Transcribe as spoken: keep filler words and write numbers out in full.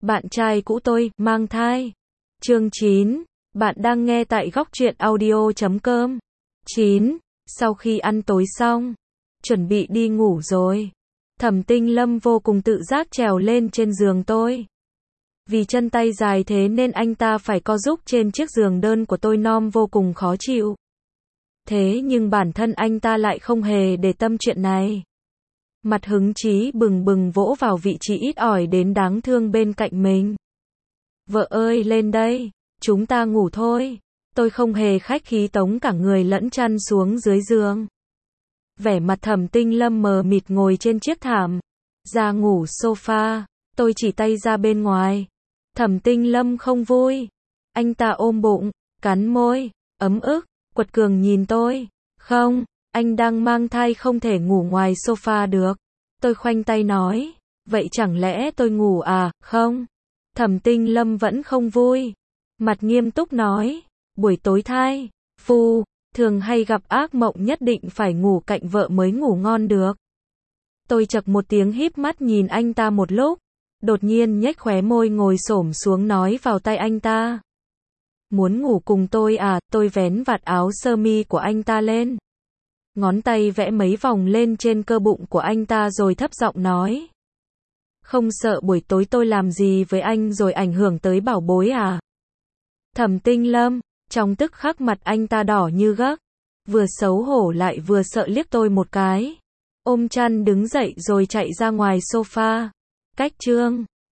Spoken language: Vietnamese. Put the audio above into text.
Bạn trai cũ tôi, mang thai. Chương chín. Bạn đang nghe tại góc truyện audio chấm com. chín. Sau khi ăn tối xong, chuẩn bị đi ngủ rồi. Thẩm Tinh Lâm vô cùng tự giác trèo lên trên giường tôi. Vì chân tay dài thế nên anh ta phải co giúp trên chiếc giường đơn của tôi nom vô cùng khó chịu. Thế nhưng bản thân anh ta lại không hề để tâm chuyện này. Mặt hứng chí bừng bừng vỗ vào vị trí ít ỏi đến đáng thương bên cạnh mình. Vợ ơi, lên đây, chúng ta ngủ thôi. Tôi không hề khách khí tống cả người lẫn chăn xuống dưới giường. Vẻ mặt Thẩm Tinh Lâm mờ mịt ngồi trên chiếc thảm. Ra ngủ sofa, tôi chỉ tay ra bên ngoài. Thẩm Tinh Lâm không vui. Anh ta ôm bụng, cắn môi, ấm ức, quật cường nhìn tôi. Không, anh đang mang thai không thể ngủ ngoài sofa được. Tôi khoanh tay nói. Vậy chẳng lẽ tôi ngủ à, không? Thẩm Tinh Lâm vẫn không vui. Mặt nghiêm túc nói. Buổi tối thai, phu, thường hay gặp ác mộng nhất định phải ngủ cạnh vợ mới ngủ ngon được. Tôi chậc một tiếng híp mắt nhìn anh ta một lúc. Đột nhiên nhếch khóe môi ngồi xổm xuống nói vào tai anh ta. Muốn ngủ cùng tôi à? Tôi vén vạt áo sơ mi của anh ta lên. Ngón tay vẽ mấy vòng lên trên cơ bụng của anh ta rồi thấp giọng nói. Không sợ buổi tối tôi làm gì với anh rồi ảnh hưởng tới bảo bối à? Thẩm Tinh Lâm, trong tức khắc mặt anh ta đỏ như gấc. Vừa xấu hổ lại vừa sợ liếc tôi một cái. Ôm chăn đứng dậy rồi chạy ra ngoài sofa. Cách chương